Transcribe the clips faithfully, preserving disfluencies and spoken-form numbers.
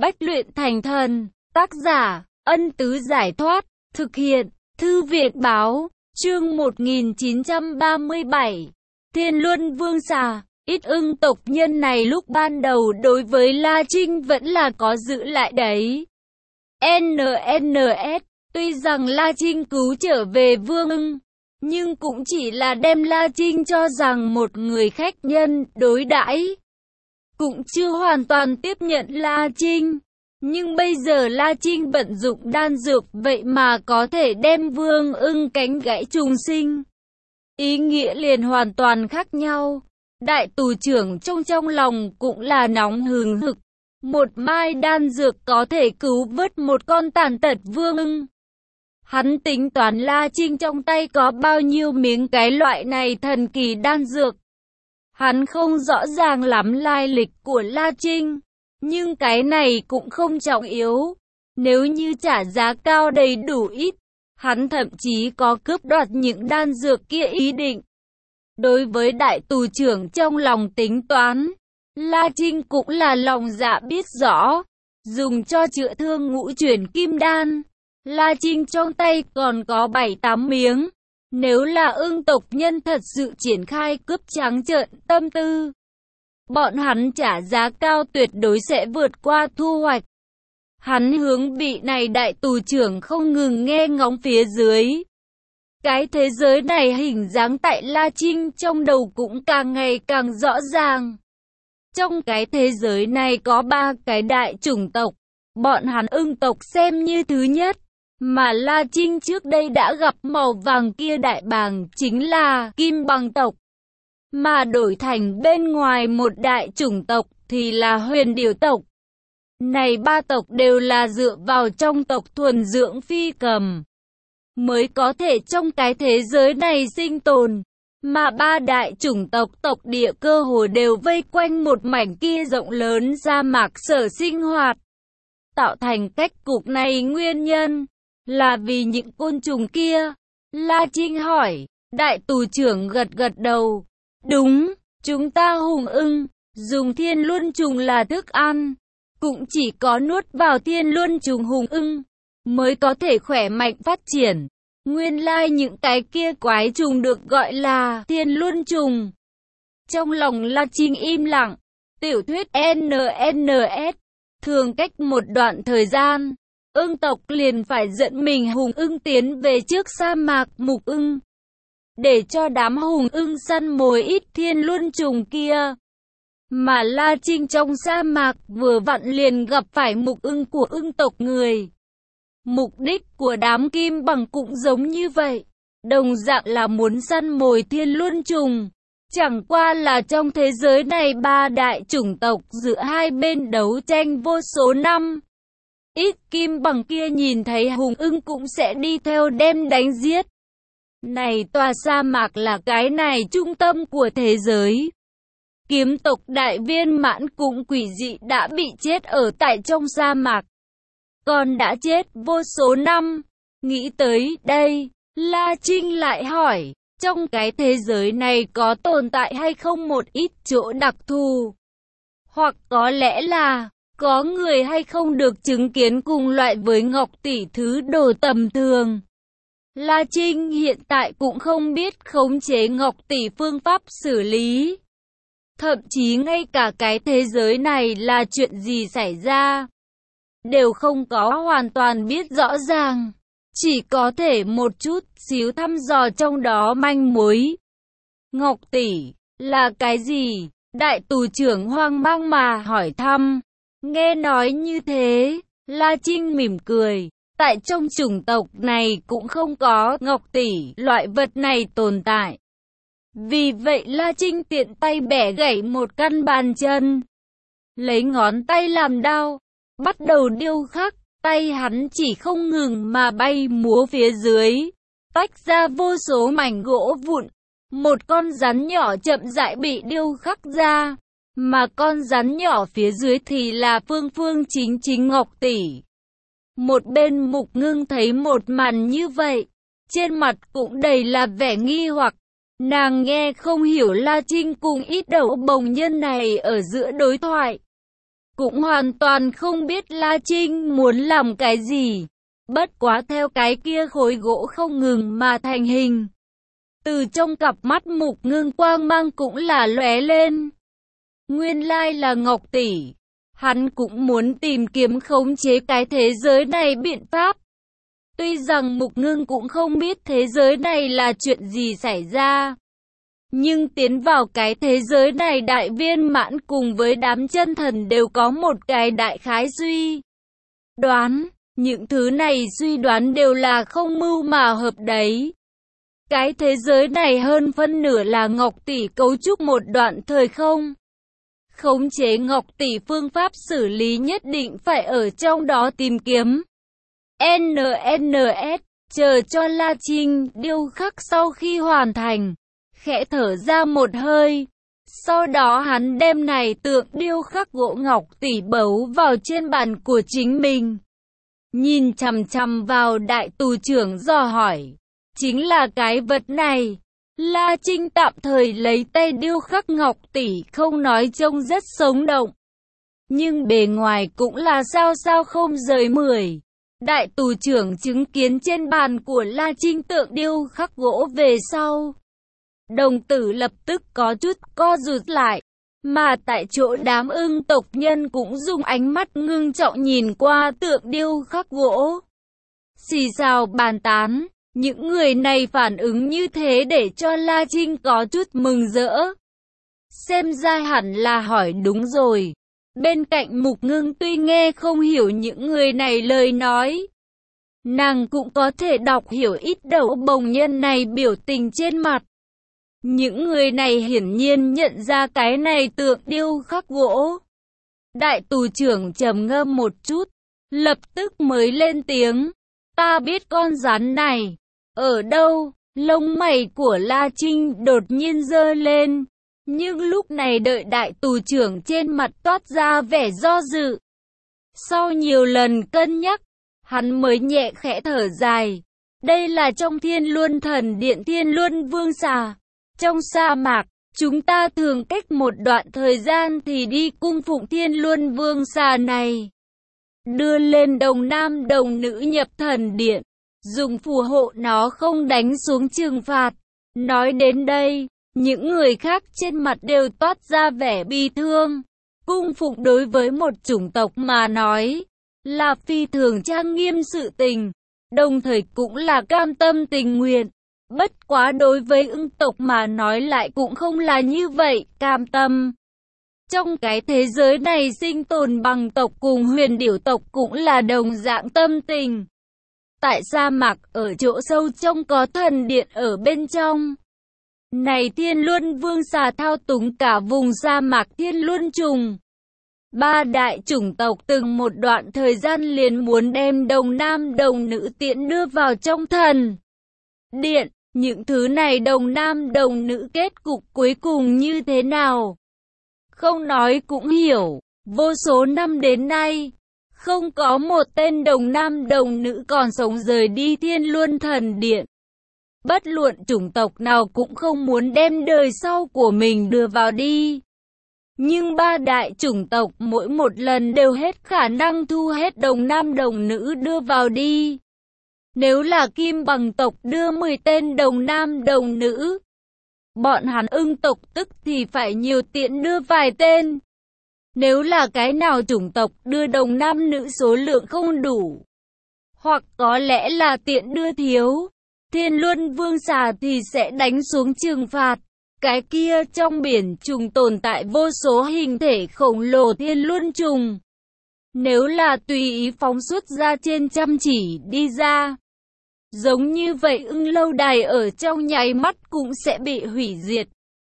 Bách luyện thành thần. Tác giả, Ân Tứ Giải Thoát. Thực hiện, Thư viện Báo. Chương một nghìn chín trăm ba mươi bảy. Thiên Luân Vương Xà. Ít ưng tộc nhân này lúc ban đầu đối với La Trinh vẫn là có giữ lại đấy. en en ét. Tuy rằng La Trinh cứu trở về Vương ưng, nhưng cũng chỉ là đem La Trinh cho rằng một người khách nhân đối đãi, cũng chưa hoàn toàn tiếp nhận La Trinh. Nhưng bây giờ La Trinh vận dụng đan dược vậy mà có thể đem Vương ưng cánh gãy trùng sinh. Ý nghĩa liền hoàn toàn khác nhau. Đại tù trưởng trong trong lòng cũng là nóng hừng hực. Một mai đan dược có thể cứu vớt một con tàn tật Vương ưng. Hắn tính toán La Trinh trong tay có bao nhiêu miếng cái loại này thần kỳ đan dược. Hắn không rõ ràng lắm lai lịch của La Trinh, nhưng cái này cũng không trọng yếu. Nếu như trả giá cao đầy đủ ít, hắn thậm chí có cướp đoạt những đan dược kia ý định. Đối với đại tù trưởng trong lòng tính toán, La Trinh cũng là lòng dạ biết rõ, dùng cho chữa thương ngũ chuyển kim đan. La Trinh trong tay còn có bảy tám miếng. Nếu là ưng tộc nhân thật sự triển khai cướp trắng trợn tâm tư, bọn hắn trả giá cao tuyệt đối sẽ vượt qua thu hoạch. Hắn hướng vị này đại tù trưởng không ngừng nghe ngóng phía dưới. Cái thế giới này hình dáng tại La Trinh trong đầu cũng càng ngày càng rõ ràng. Trong cái thế giới này có ba cái đại chủng tộc, bọn hắn ưng tộc xem như thứ nhất. Mà La Trinh trước đây đã gặp màu vàng kia đại bàng chính là kim bằng tộc. Mà đổi thành bên ngoài một đại chủng tộc thì là huyền điểu tộc. Này ba tộc đều là dựa vào trong tộc thuần dưỡng phi cầm mới có thể trong cái thế giới này sinh tồn. Mà ba đại chủng tộc tộc địa cơ hồ đều vây quanh một mảnh kia rộng lớn sa mạc sở sinh hoạt. Tạo thành cách cục này nguyên nhân là vì những côn trùng kia. La Trinh hỏi. Đại tù trưởng gật gật đầu. Đúng, chúng ta hùng ưng dùng thiên luân trùng là thức ăn. Cũng chỉ có nuốt vào thiên luân trùng hùng ưng mới có thể khỏe mạnh phát triển. Nguyên lai những cái kia quái trùng được gọi là thiên luân trùng. Trong lòng La Trinh im lặng. Tiểu thuyết en en ét. Thường cách một đoạn thời gian, ưng tộc liền phải dẫn mình hùng ưng tiến về trước sa mạc mục ưng, để cho đám hùng ưng săn mồi ít thiên luân trùng kia. Mà La Trinh trong sa mạc vừa vặn liền gặp phải mục ưng của ưng tộc người. Mục đích của đám kim bằng cũng giống như vậy, đồng dạng là muốn săn mồi thiên luân trùng. Chẳng qua là trong thế giới này ba đại chủng tộc giữa hai bên đấu tranh vô số năm. Ít kim bằng kia nhìn thấy hùng ưng cũng sẽ đi theo đem đánh giết. Này tòa sa mạc là cái này trung tâm của thế giới. Kiếm tộc đại viên mãn cũng quỷ dị đã bị chết ở tại trong sa mạc. Còn đã chết vô số năm. Nghĩ tới đây, La Trinh lại hỏi, trong cái thế giới này có tồn tại hay không một ít chỗ đặc thù? Hoặc có lẽ là có người hay không được chứng kiến cùng loại với Ngọc Tỷ thứ đồ tầm thường? La Trinh hiện tại cũng không biết khống chế Ngọc Tỷ phương pháp xử lý. Thậm chí ngay cả cái thế giới này là chuyện gì xảy ra đều không có hoàn toàn biết rõ ràng. Chỉ có thể một chút xíu thăm dò trong đó manh mối. Ngọc Tỷ là cái gì? Đại tù trưởng hoang mang mà hỏi thăm. Nghe nói như thế, La Trinh mỉm cười. Tại trong chủng tộc này cũng không có Ngọc Tỷ loại vật này tồn tại. Vì vậy La Trinh tiện tay bẻ gãy một căn bàn chân, lấy ngón tay làm đao, bắt đầu điêu khắc. Tay hắn chỉ không ngừng mà bay múa phía dưới, tách ra vô số mảnh gỗ vụn. Một con rắn nhỏ chậm rãi bị điêu khắc ra, mà con rắn nhỏ phía dưới thì là phương phương chính chính Ngọc Tỷ. Một bên Mục Ngưng thấy một màn như vậy, trên mặt cũng đầy là vẻ nghi hoặc. Nàng nghe không hiểu La Trinh cùng ít đầu bồng nhân này ở giữa đối thoại. cũng hoàn toàn không biết La Trinh muốn làm cái gì. Bất quá theo cái kia khối gỗ không ngừng mà thành hình. Từ trong cặp mắt Mục Ngưng quang mang cũng là lóe lên. Nguyên lai là Ngọc tỷ. Hắn cũng muốn tìm kiếm khống chế cái thế giới này biện pháp. Tuy rằng Mục Ngưng cũng không biết thế giới này là chuyện gì xảy ra. Nhưng tiến vào cái thế giới này đại viên mãn cùng với đám chân thần đều có một cái đại khái suy đoán. Những thứ này suy đoán đều là không mưu mà hợp đấy. Cái thế giới này hơn phân nửa là Ngọc tỷ cấu trúc một đoạn thời không. Khống chế Ngọc tỷ phương pháp xử lý nhất định phải ở trong đó tìm kiếm. en en ét, chờ cho La Trinh điêu khắc sau khi hoàn thành, khẽ thở ra một hơi. Sau đó hắn đem này tượng điêu khắc gỗ Ngọc tỷ bấu vào trên bàn của chính mình. Nhìn chằm chằm vào đại tù trưởng dò hỏi, chính là cái vật này. La Trinh tạm thời lấy tay điêu khắc Ngọc tỷ không nói trông rất sống động. Nhưng bề ngoài cũng là sao sao không rời mười. Đại tù trưởng chứng kiến trên bàn của La Trinh tượng điêu khắc gỗ về sau. Đồng tử lập tức có chút co rụt lại. Mà tại chỗ đám ưng tộc nhân cũng dùng ánh mắt ngưng trọng nhìn qua tượng điêu khắc gỗ. Xì xào bàn tán. Những người này phản ứng như thế để cho La Trinh có chút mừng rỡ. Xem ra hẳn là hỏi đúng rồi. Bên cạnh Mục Ngưng tuy nghe không hiểu những người này lời nói, nàng cũng có thể đọc hiểu ít đầu bồng nhân này biểu tình trên mặt. Những người này hiển nhiên nhận ra cái này tượng điêu khắc gỗ. Đại tù trưởng trầm ngâm một chút, lập tức mới lên tiếng. Ta biết con rắn này. Ở đâu? Lông mày của La Trinh đột nhiên giơ lên. Nhưng lúc này đợi đại tù trưởng trên mặt toát ra vẻ do dự. Sau nhiều lần cân nhắc, hắn mới nhẹ khẽ thở dài. Đây là trong Thiên Luân Thần Điện Thiên Luân Vương Xà. Trong sa mạc, chúng ta thường cách một đoạn thời gian thì đi cung phụng Thiên Luân Vương Xà này. Đưa lên đồng nam đồng nữ nhập thần điện. Dùng phù hộ nó không đánh xuống trừng phạt. Nói đến đây, những người khác trên mặt đều toát ra vẻ bi thương. Cung phụng đối với một chủng tộc mà nói, là phi thường trang nghiêm sự tình, đồng thời cũng là cam tâm tình nguyện. Bất quá đối với ưng tộc mà nói lại cũng không là như vậy, cam tâm. Trong cái thế giới này sinh tồn bằng tộc cùng huyền điểu tộc cũng là đồng dạng tâm tình. Tại sa mạc ở chỗ sâu trong có thần điện ở bên trong. Này Thiên Luân Vương Xà thao túng cả vùng sa mạc Thiên Luân Trùng. Ba đại chủng tộc từng một đoạn thời gian liền muốn đem đồng nam đồng nữ tiễn đưa vào trong thần điện. Những thứ này đồng nam đồng nữ kết cục cuối cùng như thế nào? Không nói cũng hiểu, vô số năm đến nay, không có một tên đồng nam đồng nữ còn sống rời đi Thiên Luân Thần Điện. Bất luận chủng tộc nào cũng không muốn đem đời sau của mình đưa vào đi. Nhưng ba đại chủng tộc mỗi một lần đều hết khả năng thu hết đồng nam đồng nữ đưa vào đi. Nếu là Kim Bằng tộc đưa mười tên đồng nam đồng nữ, bọn hắn ưng tộc tức thì phải nhiều tiện đưa vài tên. Nếu là cái nào chủng tộc đưa đồng nam nữ số lượng không đủ, hoặc có lẽ là tiện đưa thiếu, Thiên Luân Vương Xà thì sẽ đánh xuống trừng phạt. Cái kia trong biển trùng tồn tại vô số hình thể khổng lồ Thiên Luân trùng. Nếu là tùy ý phóng xuất ra trên trăm chỉ đi ra, giống như vậy ưng lâu đài ở trong nháy mắt cũng sẽ bị hủy diệt.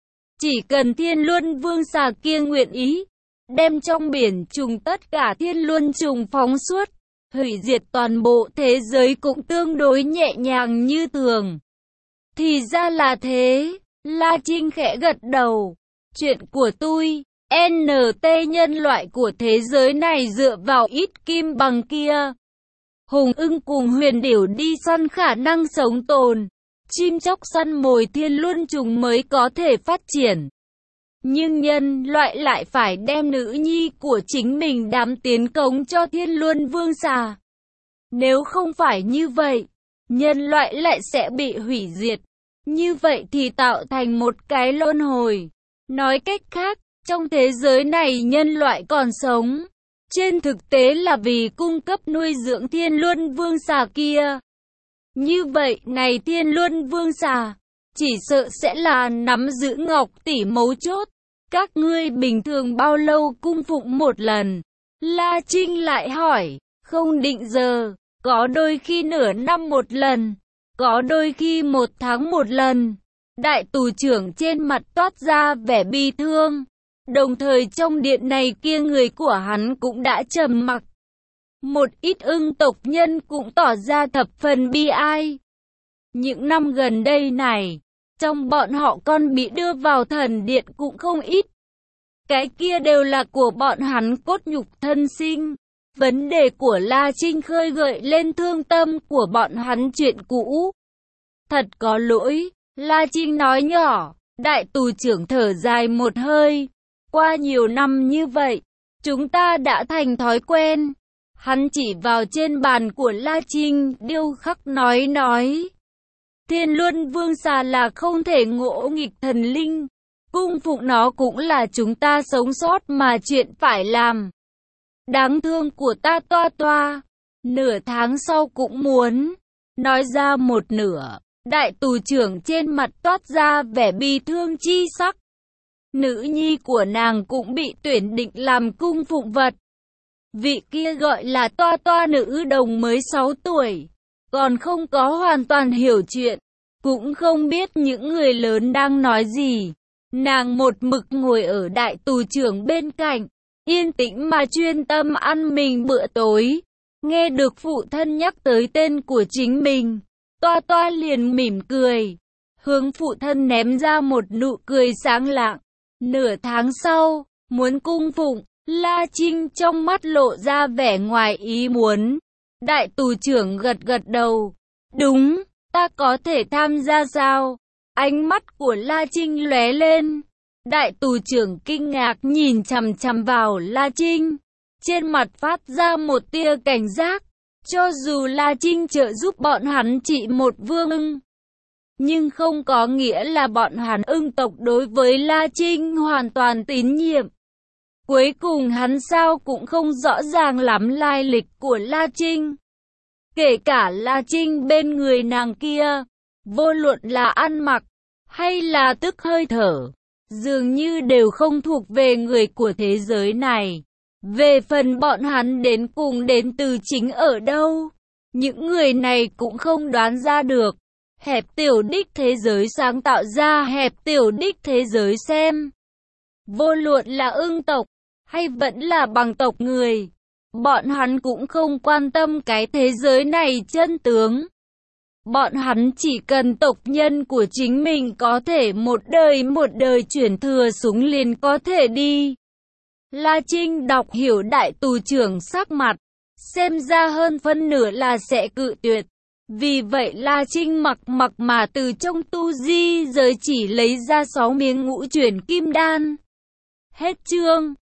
Chỉ cần Thiên Luân Vương Xà kia nguyện ý, đem trong biển trùng tất cả Thiên Luân trùng phóng xuất, hủy diệt toàn bộ thế giới cũng tương đối nhẹ nhàng như thường. Thì ra là thế, La Trinh khẽ gật đầu. Chuyện của tôi, en tê nhân loại của thế giới này dựa vào ít kim bằng kia. Hùng ưng cùng huyền điểu đi săn khả năng sống tồn. Chim chóc săn mồi Thiên Luân trùng mới có thể phát triển. Nhưng nhân loại lại phải đem nữ nhi của chính mình đám tiến cống cho Thiên Luân Vương Xà. Nếu không phải như vậy, nhân loại lại sẽ bị hủy diệt. Như vậy thì tạo thành một cái luân hồi. Nói cách khác, trong thế giới này nhân loại còn sống, trên thực tế là vì cung cấp nuôi dưỡng Thiên Luân Vương Xà kia. Như vậy này Thiên Luân Vương Xà, chỉ sợ sẽ là nắm giữ ngọc tỷ mấu chốt. Các ngươi bình thường bao lâu cung phụng một lần? La Trinh lại hỏi, không định giờ, có đôi khi nửa năm một lần, có đôi khi một tháng một lần. Đại tù trưởng trên mặt toát ra vẻ bi thương. Đồng thời trong điện này kia người của hắn cũng đã trầm mặc. Một ít ưng tộc nhân cũng tỏ ra thập phần bi ai. Những năm gần đây này, trong bọn họ con bị đưa vào thần điện cũng không ít. Cái kia đều là của bọn hắn cốt nhục thân sinh. Vấn đề của La Trinh khơi gợi lên thương tâm của bọn hắn chuyện cũ. Thật có lỗi, La Trinh nói nhỏ. Đại tù trưởng thở dài một hơi. Qua nhiều năm như vậy, chúng ta đã thành thói quen. Hắn chỉ vào trên bàn của La Trinh, điêu khắc nói nói. Thiên Luân Vương Xà là không thể ngỗ nghịch thần linh. Cung phụng nó cũng là chúng ta sống sót mà chuyện phải làm. Đáng thương của ta toa toa. Nửa tháng sau cũng muốn. Nói ra một nửa. Đại tù trưởng trên mặt toát ra vẻ bi thương chi sắc. Nữ nhi của nàng cũng bị tuyển định làm cung phụng vật. Vị kia gọi là toa toa nữ đồng mới sáu tuổi. Còn không có hoàn toàn hiểu chuyện. Cũng không biết những người lớn đang nói gì. Nàng một mực ngồi ở đại tù trưởng bên cạnh. Yên tĩnh mà chuyên tâm ăn mình bữa tối. Nghe được phụ thân nhắc tới tên của chính mình. Toa toa liền mỉm cười. Hướng phụ thân ném ra một nụ cười sáng lạng. Nửa tháng sau, muốn cung phụng, La Trinh trong mắt lộ ra vẻ ngoài ý muốn. Đại tù trưởng gật gật đầu. Đúng, ta có thể tham gia sao? Ánh mắt của La Trinh lóe lên. Đại tù trưởng kinh ngạc nhìn chằm chằm vào La Trinh. Trên mặt phát ra một tia cảnh giác. Cho dù La Trinh trợ giúp bọn hắn trị một vương ưng, nhưng không có nghĩa là bọn hắn ưng tộc đối với La Trinh hoàn toàn tín nhiệm. Cuối cùng hắn sao cũng không rõ ràng lắm lai lịch của La Trinh. Kể cả La Trinh bên người nàng kia, vô luận là ăn mặc, hay là tức hơi thở, dường như đều không thuộc về người của thế giới này. Về phần bọn hắn đến cùng đến từ chính ở đâu, những người này cũng không đoán ra được. Hẹp tiểu đích thế giới sáng tạo ra hẹp tiểu đích thế giới xem. Vô luận là ưng tộc, hay vẫn là bằng tộc người, bọn hắn cũng không quan tâm cái thế giới này chân tướng. Bọn hắn chỉ cần tộc nhân của chính mình có thể một đời một đời chuyển thừa súng liền có thể đi. La Trinh đọc hiểu đại tù trưởng sắc mặt, xem ra hơn phân nửa là sẽ cự tuyệt. Vì vậy La Trinh mặc mặc mà từ trong tu di giới chỉ lấy ra sáu miếng ngũ chuyển kim đan. Hết chương.